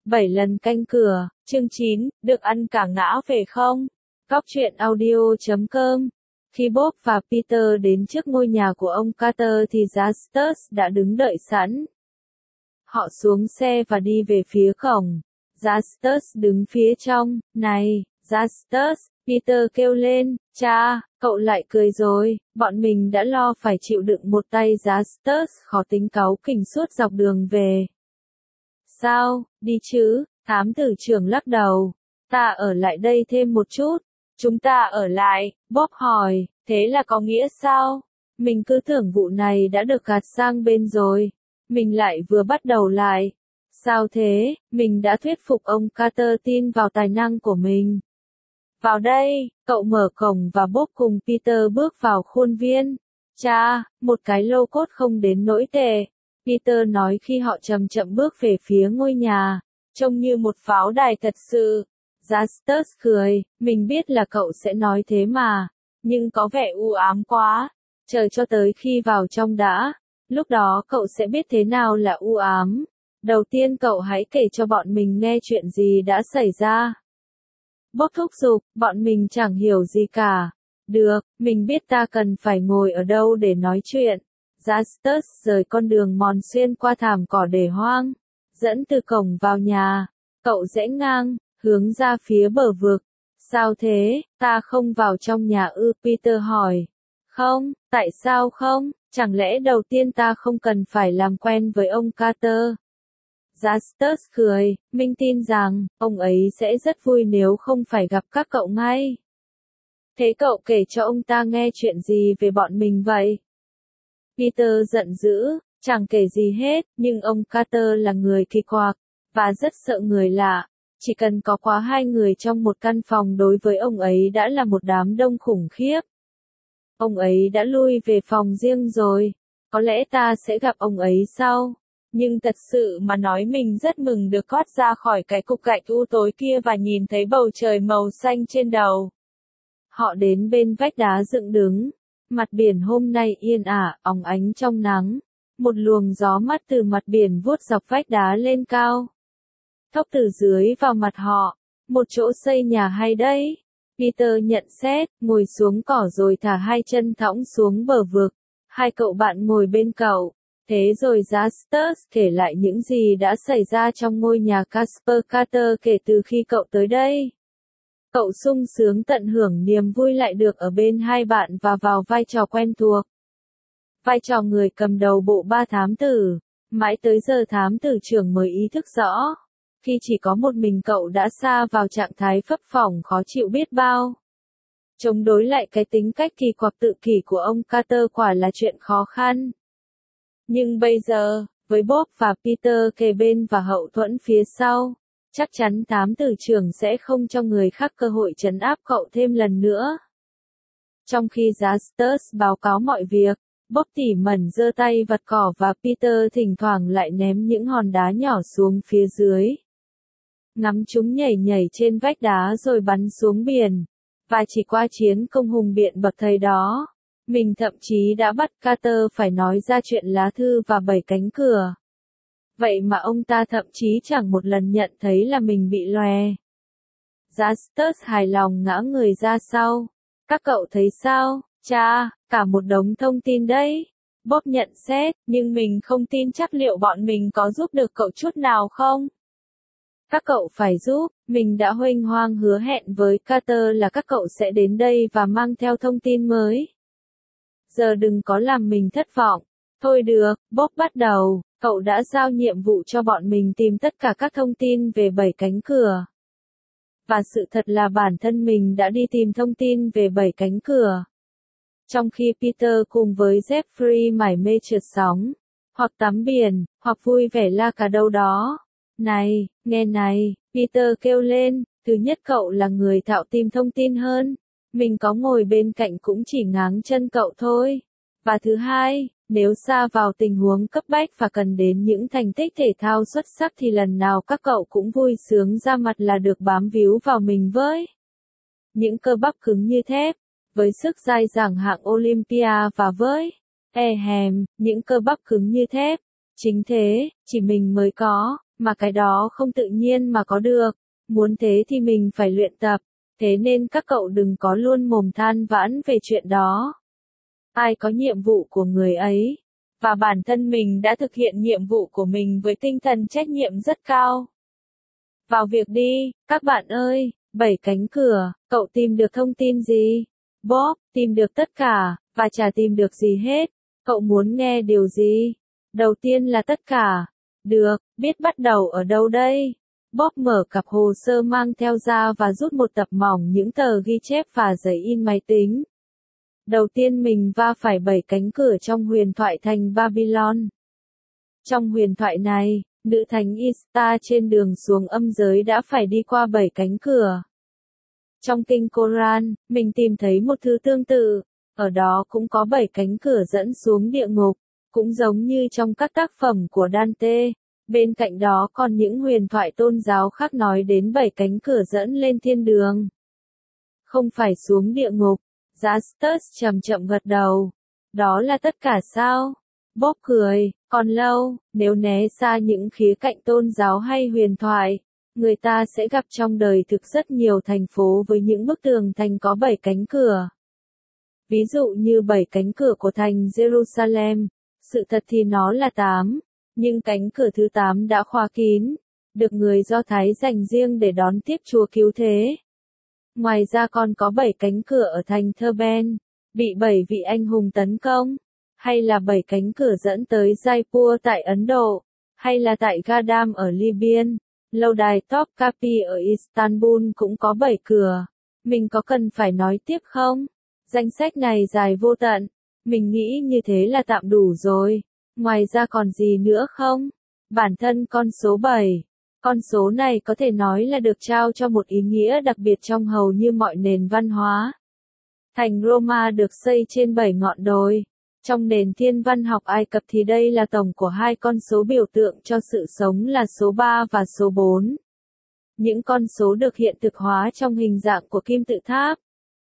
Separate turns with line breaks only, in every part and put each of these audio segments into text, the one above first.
7 lần canh cửa, chương 9, được ăn cả ngã về không? Góc truyện audio.com. Khi Bob và Peter đến trước ngôi nhà của ông Carter thì Justus đã đứng đợi sẵn. Họ xuống xe và đi về phía cổng. Justus đứng phía trong. Này, Justus, Peter kêu lên, cha, cậu lại cười rồi, bọn mình đã lo phải chịu đựng một tay Justus khó tính cáu kỉnh suốt dọc đường về. Sao, đi chứ, thám tử trưởng lắc đầu. Ta ở lại đây thêm một chút. Chúng ta ở lại, Bob hỏi, thế là có nghĩa sao? Mình cứ tưởng vụ này đã được gạt sang bên rồi. Mình lại vừa bắt đầu lại. Sao thế, mình đã thuyết phục ông Carter tin vào tài năng của mình. Vào đây, cậu mở cổng và Bob cùng Peter bước vào khuôn viên. Cha, một cái lô cốt không đến nỗi tệ. Peter nói khi họ chậm chậm bước về phía ngôi nhà, trông như một pháo đài thật sự. Justus cười, mình biết là cậu sẽ nói thế mà, nhưng có vẻ u ám quá. Chờ cho tới khi vào trong đã, lúc đó cậu sẽ biết thế nào là u ám. Đầu tiên cậu hãy kể cho bọn mình nghe chuyện gì đã xảy ra. Bob thúc giục, bọn mình chẳng hiểu gì cả. Được, mình biết ta cần phải ngồi ở đâu để nói chuyện. Justus rời con đường mòn xuyên qua thảm cỏ để hoang, dẫn từ cổng vào nhà. Cậu rẽ ngang, hướng ra phía bờ vực. Sao thế, ta không vào trong nhà ư? Peter hỏi. Không, tại sao không? Chẳng lẽ đầu tiên ta không cần phải làm quen với ông Carter? Justus cười, mình tin rằng, ông ấy sẽ rất vui nếu không phải gặp các cậu ngay. Thế cậu kể cho ông ta nghe chuyện gì về bọn mình vậy? Peter giận dữ, chẳng kể gì hết, nhưng ông Carter là người kỳ quặc, và rất sợ người lạ. Chỉ cần có quá 2 người trong một căn phòng đối với ông ấy đã là một đám đông khủng khiếp. Ông ấy đã lui về phòng riêng rồi, có lẽ ta sẽ gặp ông ấy sau. Nhưng thật sự mà nói mình rất mừng được thoát ra khỏi cái cục gạch u tối kia và nhìn thấy bầu trời màu xanh trên đầu. Họ đến bên vách đá dựng đứng. Mặt biển hôm nay yên ả, óng ánh trong nắng. Một luồng gió mát từ mặt biển vuốt dọc vách đá lên cao. Thốc từ dưới vào mặt họ. Một chỗ xây nhà hay đấy. Peter nhận xét, ngồi xuống cỏ rồi thả 2 chân thõng xuống bờ vực. 2 cậu bạn ngồi bên cậu. Thế rồi Justus kể lại những gì đã xảy ra trong ngôi nhà Casper Carter kể từ khi cậu tới đây. Cậu sung sướng tận hưởng niềm vui lại được ở bên 2 bạn và vào vai trò quen thuộc. Vai trò người cầm đầu bộ 3 thám tử. Mãi tới giờ thám tử trưởng mới ý thức rõ. Khi chỉ có một mình cậu đã sa vào trạng thái phấp phỏng khó chịu biết bao. Chống đối lại cái tính cách kỳ quặc tự kỷ của ông Carter quả là chuyện khó khăn. Nhưng bây giờ, với Bob và Peter kề bên và hậu thuẫn phía sau, chắc chắn thám tử trưởng sẽ không cho người khác cơ hội trấn áp cậu thêm lần nữa. Trong khi Justus báo cáo mọi việc, Bob tỉ mẩn giơ tay vặt cỏ và Peter thỉnh thoảng lại ném những hòn đá nhỏ xuống phía dưới. Ngắm chúng nhảy nhảy trên vách đá rồi bắn xuống biển. Và chỉ qua chiến công hùng biện bậc thầy đó, mình thậm chí đã bắt Carter phải nói ra chuyện lá thư và 7 cánh cửa. Vậy mà ông ta thậm chí chẳng một lần nhận thấy là mình bị lòe. Justus hài lòng ngã người ra sau. Các cậu thấy sao, cha, cả một đống thông tin đấy. Bob nhận xét, nhưng mình không tin chắc liệu bọn mình có giúp được cậu chút nào không? Các cậu phải giúp, mình đã huênh hoang hứa hẹn với Carter là các cậu sẽ đến đây và mang theo thông tin mới. Giờ đừng có làm mình thất vọng. Thôi được, Bob bắt đầu, cậu đã giao nhiệm vụ cho bọn mình tìm tất cả các thông tin về 7 cánh cửa. Và sự thật là bản thân mình đã đi tìm thông tin về 7 cánh cửa. Trong khi Peter cùng với Jeffrey mải mê trượt sóng, hoặc tắm biển, hoặc vui vẻ la cà đâu đó. Này, nghe này, Peter kêu lên, thứ nhất cậu là người thạo tìm thông tin hơn. Mình có ngồi bên cạnh cũng chỉ ngáng chân cậu thôi. Và thứ hai, nếu sa vào tình huống cấp bách và cần đến những thành tích thể thao xuất sắc thì lần nào các cậu cũng vui sướng ra mặt là được bám víu vào mình với những cơ bắp cứng như thép, với sức dai dẳng hạng Olympia và với những cơ bắp cứng như thép. Chính thế, chỉ mình mới có. mà cái đó không tự nhiên mà có được, muốn thế thì mình phải luyện tập, thế nên các cậu đừng có luôn mồm than vãn về chuyện đó. Ai có nhiệm vụ của người ấy, và bản thân mình đã thực hiện nhiệm vụ của mình với tinh thần trách nhiệm rất cao. Vào việc đi, các bạn ơi, 7 cánh cửa, cậu tìm được thông tin gì? Bob, tìm được tất cả, và chả tìm được gì hết. Cậu muốn nghe điều gì? Đầu tiên là tất cả. Được, biết bắt đầu ở đâu đây? Bob mở cặp hồ sơ mang theo ra và rút một tập mỏng những tờ ghi chép và giấy in máy tính. Đầu tiên mình va phải 7 cánh cửa trong huyền thoại thành Babylon. Trong huyền thoại này, nữ thánh Ishtar trên đường xuống âm giới đã phải đi qua 7 cánh cửa. Trong kinh Koran, mình tìm thấy một thứ tương tự, ở đó cũng có 7 cánh cửa dẫn xuống địa ngục, cũng giống như trong các tác phẩm của Dante. Bên cạnh đó còn những huyền thoại tôn giáo khác nói đến 7 cánh cửa dẫn lên thiên đường. Không phải xuống địa ngục. Justus chậm chậm gật đầu. Đó là tất cả sao? Bob cười, còn lâu, nếu né xa những khía cạnh tôn giáo hay huyền thoại, người ta sẽ gặp trong đời thực rất nhiều thành phố với những bức tường thành có 7 cánh cửa. Ví dụ như 7 cánh cửa của thành Jerusalem, sự thật thì nó là 8, nhưng cánh cửa thứ 8 đã khóa kín, được người Do Thái dành riêng để đón tiếp Chúa Cứu Thế. Ngoài ra còn có 7 cánh cửa ở thành Thurben, bị 7 vị anh hùng tấn công, hay là 7 cánh cửa dẫn tới Jaipur tại Ấn Độ, hay là tại Gadam ở Libyan, lâu đài Topkapi ở Istanbul cũng có 7 cửa. Mình có cần phải nói tiếp không? Danh sách này dài vô tận, mình nghĩ như thế là tạm đủ rồi. Ngoài ra còn gì nữa không? Bản thân con số 7. Con số này có thể nói là được trao cho một ý nghĩa đặc biệt trong hầu như mọi nền văn hóa. Thành Roma được xây trên 7 ngọn đồi. Trong nền thiên văn học Ai Cập thì đây là tổng của hai con số biểu tượng cho sự sống là số 3 và số 4. Những con số được hiện thực hóa trong hình dạng của kim tự tháp.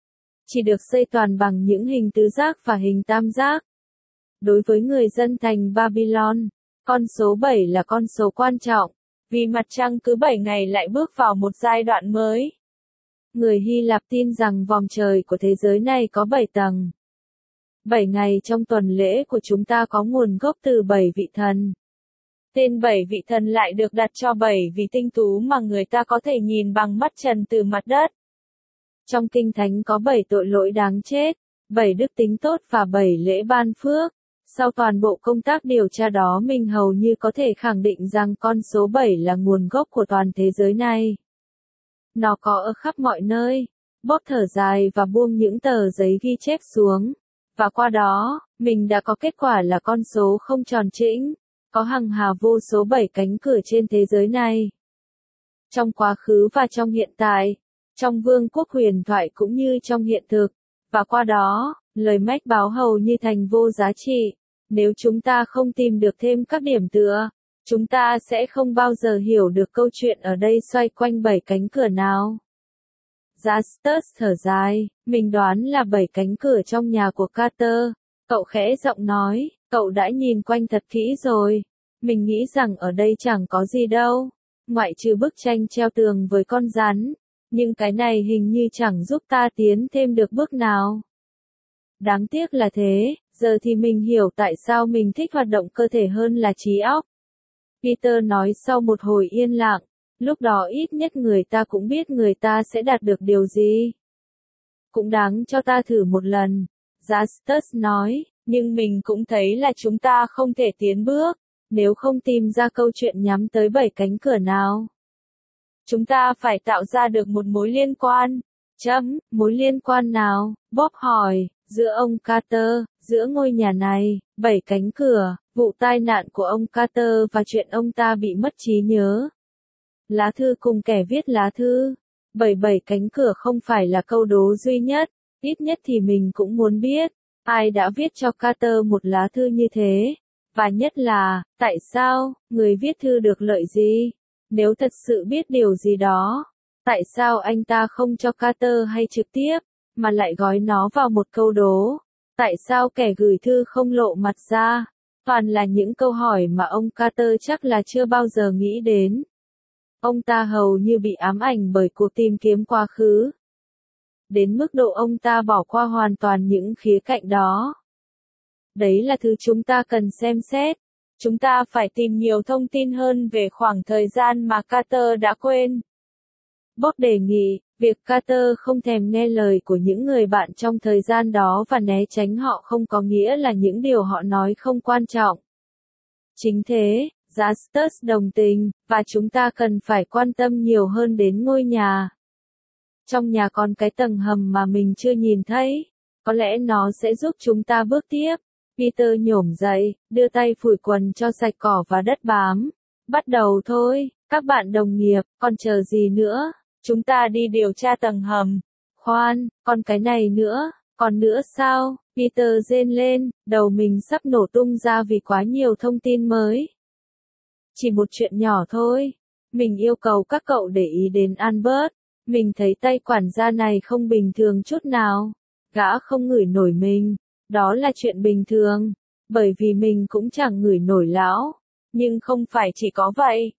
Chỉ được xây toàn bằng những hình tứ giác và hình tam giác. Đối với người dân thành Babylon, con số 7 là con số quan trọng, vì mặt trăng cứ 7 ngày lại bước vào một giai đoạn mới. Người Hy Lạp tin rằng vòng trời của thế giới này có 7 tầng. 7 ngày trong tuần lễ của chúng ta có nguồn gốc từ 7 vị thần. Tên 7 vị thần lại được đặt cho 7 vị tinh tú mà người ta có thể nhìn bằng mắt trần từ mặt đất. Trong Kinh Thánh có 7 tội lỗi đáng chết, 7 đức tính tốt và 7 lễ ban phước. Sau toàn bộ công tác điều tra đó mình hầu như có thể khẳng định rằng con số 7 là nguồn gốc của toàn thế giới này. Nó có ở khắp mọi nơi. Bob thở dài và buông những tờ giấy ghi chép xuống. Và qua đó, mình đã có kết quả là con số không tròn trĩnh, có hằng hà vô số 7 cánh cửa trên thế giới này. Trong quá khứ và trong hiện tại, trong vương quốc huyền thoại cũng như trong hiện thực, và qua đó, lời mách báo hầu như thành vô giá trị. Nếu chúng ta không tìm được thêm các điểm tựa, chúng ta sẽ không bao giờ hiểu được câu chuyện ở đây xoay quanh 7 cánh cửa nào. Justus thở dài, mình đoán là 7 cánh cửa trong nhà của Carter. Cậu khẽ giọng nói, cậu đã nhìn quanh thật kỹ rồi. Mình nghĩ rằng ở đây chẳng có gì đâu, ngoại trừ bức tranh treo tường với con rắn. Nhưng cái này hình như chẳng giúp ta tiến thêm được bước nào. Đáng tiếc là thế, giờ thì mình hiểu tại sao mình thích hoạt động cơ thể hơn là trí óc. Peter nói sau một hồi yên lặng, lúc đó ít nhất người ta cũng biết người ta sẽ đạt được điều gì. Cũng đáng cho ta thử một lần, Justus nói, nhưng mình cũng thấy là chúng ta không thể tiến bước, nếu không tìm ra câu chuyện nhắm tới 7 cánh cửa nào. Chúng ta phải tạo ra được một mối liên quan. Mối liên quan nào? Bob hỏi, giữa ông Carter, giữa ngôi nhà này, 7 cánh cửa, vụ tai nạn của ông Carter và chuyện ông ta bị mất trí nhớ. Lá thư cùng kẻ viết lá thư. 7 cánh cửa không phải là câu đố duy nhất, ít nhất thì mình cũng muốn biết, ai đã viết cho Carter một lá thư như thế, và nhất là, tại sao, người viết thư được lợi gì? Nếu thật sự biết điều gì đó, tại sao anh ta không cho Carter hay trực tiếp, mà lại gói nó vào một câu đố? Tại sao kẻ gửi thư không lộ mặt ra? Toàn là những câu hỏi mà ông Carter chắc là chưa bao giờ nghĩ đến. Ông ta hầu như bị ám ảnh bởi cuộc tìm kiếm quá khứ. Đến mức độ ông ta bỏ qua hoàn toàn những khía cạnh đó. Đấy là thứ chúng ta cần xem xét. Chúng ta phải tìm nhiều thông tin hơn về khoảng thời gian mà Carter đã quên. Bob đề nghị, việc Carter không thèm nghe lời của những người bạn trong thời gian đó và né tránh họ không có nghĩa là những điều họ nói không quan trọng. Chính thế, Justus đồng tình, và chúng ta cần phải quan tâm nhiều hơn đến ngôi nhà. Trong nhà còn cái tầng hầm mà mình chưa nhìn thấy. Có lẽ nó sẽ giúp chúng ta bước tiếp. Peter nhổm dậy, đưa tay phủi quần cho sạch cỏ và đất bám. Bắt đầu thôi, các bạn đồng nghiệp, còn chờ gì nữa? Chúng ta đi điều tra tầng hầm. Khoan, còn cái này nữa, còn nữa sao? Peter rên lên, đầu mình sắp nổ tung ra vì quá nhiều thông tin mới. Chỉ một chuyện nhỏ thôi. Mình yêu cầu các cậu để ý đến Albert. Mình thấy tay quản gia này không bình thường chút nào. Gã không ngửi nổi mình. Đó là chuyện bình thường. Bởi vì mình cũng chẳng ngửi nổi lão. Nhưng không phải chỉ có vậy.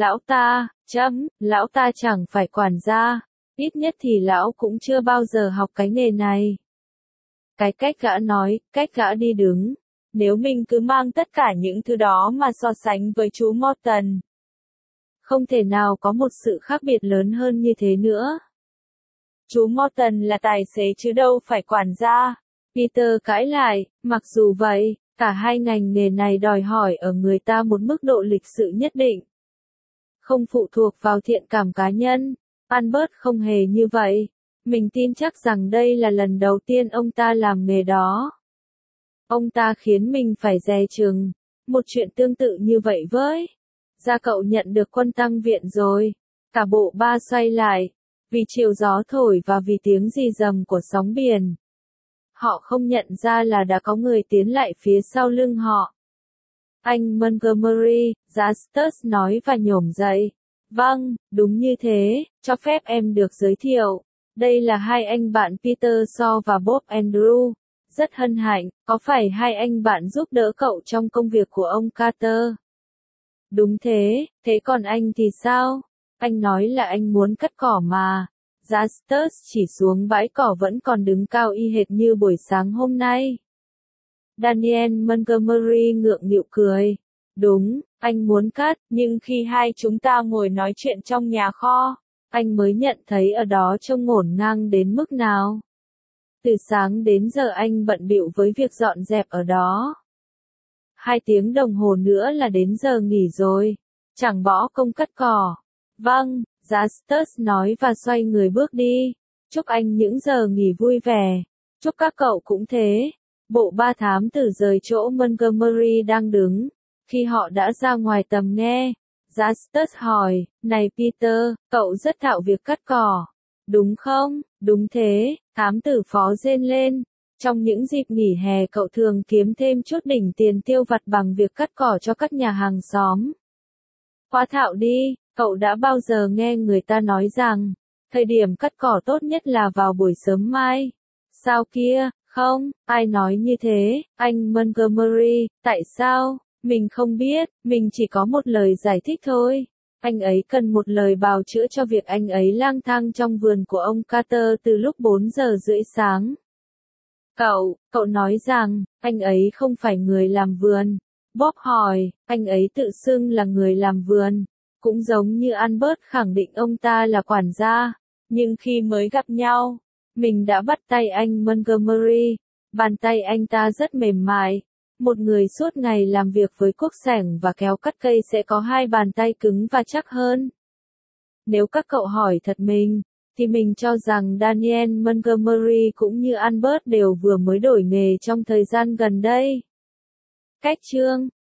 Lão ta chẳng phải quản gia. Ít nhất thì lão cũng chưa bao giờ học cái nghề này. Cái cách gã nói, cách gã đi đứng. Nếu mình cứ mang tất cả những thứ đó mà so sánh với chú Morton. Không thể nào có một sự khác biệt lớn hơn như thế nữa. Chú Morton là tài xế chứ đâu phải quản gia. Peter cãi lại, mặc dù vậy, cả hai ngành nghề này đòi hỏi ở người ta một mức độ lịch sự nhất định. Không phụ thuộc vào thiện cảm cá nhân. Albert không hề như vậy. Mình tin chắc rằng đây là lần đầu tiên ông ta làm nghề đó. Ông ta khiến mình phải dè chừng. Một chuyện tương tự như vậy với. Ra cậu nhận được quân tăng viện rồi. Cả bộ ba xoay lại. Vì chiều gió thổi và vì tiếng rì rầm của sóng biển. Họ không nhận ra là đã có người tiến lại phía sau lưng họ. Anh Montgomery, Justus nói và nhổm dậy. Vâng, đúng như thế, cho phép em được giới thiệu. Đây là hai anh bạn Peter Shaw và Bob Andrew. Rất hân hạnh, có phải hai anh bạn giúp đỡ cậu trong công việc của ông Carter? Đúng thế, thế còn anh thì sao? Anh nói là anh muốn cắt cỏ mà. Justus chỉ xuống bãi cỏ vẫn còn đứng cao y hệt như buổi sáng hôm nay. Daniel Montgomery ngượng nghịu cười. Đúng, anh muốn cắt, nhưng khi hai chúng ta ngồi nói chuyện trong nhà kho, anh mới nhận thấy ở đó trông ngổn ngang đến mức nào. Từ sáng đến giờ anh bận bịu với việc dọn dẹp ở đó. 2 tiếng đồng hồ nữa là đến giờ nghỉ rồi. Chẳng bỏ công cắt cỏ. Vâng, Justus nói và xoay người bước đi. Chúc anh những giờ nghỉ vui vẻ. Chúc các cậu cũng thế. Bộ ba thám tử rời chỗ Montgomery đang đứng. Khi họ đã ra ngoài tầm nghe, Justus hỏi, này Peter, cậu rất thạo việc cắt cỏ. Đúng không? Đúng thế, thám tử phó rên lên. Trong những dịp nghỉ hè cậu thường kiếm thêm chút đỉnh tiền tiêu vặt bằng việc cắt cỏ cho các nhà hàng xóm. Quá thạo đi, cậu đã bao giờ nghe người ta nói rằng, thời điểm cắt cỏ tốt nhất là vào buổi sớm mai. Sao kia, không, ai nói như thế, anh Montgomery, tại sao? Mình không biết, mình chỉ có một lời giải thích thôi. Anh ấy cần một lời bào chữa cho việc anh ấy lang thang trong vườn của ông Carter từ lúc 4 giờ rưỡi sáng. Cậu nói rằng, anh ấy không phải người làm vườn. Bob hỏi, anh ấy tự xưng là người làm vườn. Cũng giống như Albert khẳng định ông ta là quản gia. Nhưng khi mới gặp nhau, mình đã bắt tay anh Montgomery. Bàn tay anh ta rất mềm mại. Một người suốt ngày làm việc với cuốc xẻng và kéo cắt cây sẽ có 2 bàn tay cứng và chắc hơn. Nếu các cậu hỏi thật mình, thì mình cho rằng Daniel Montgomery cũng như Albert đều vừa mới đổi nghề trong thời gian gần đây. Cách chương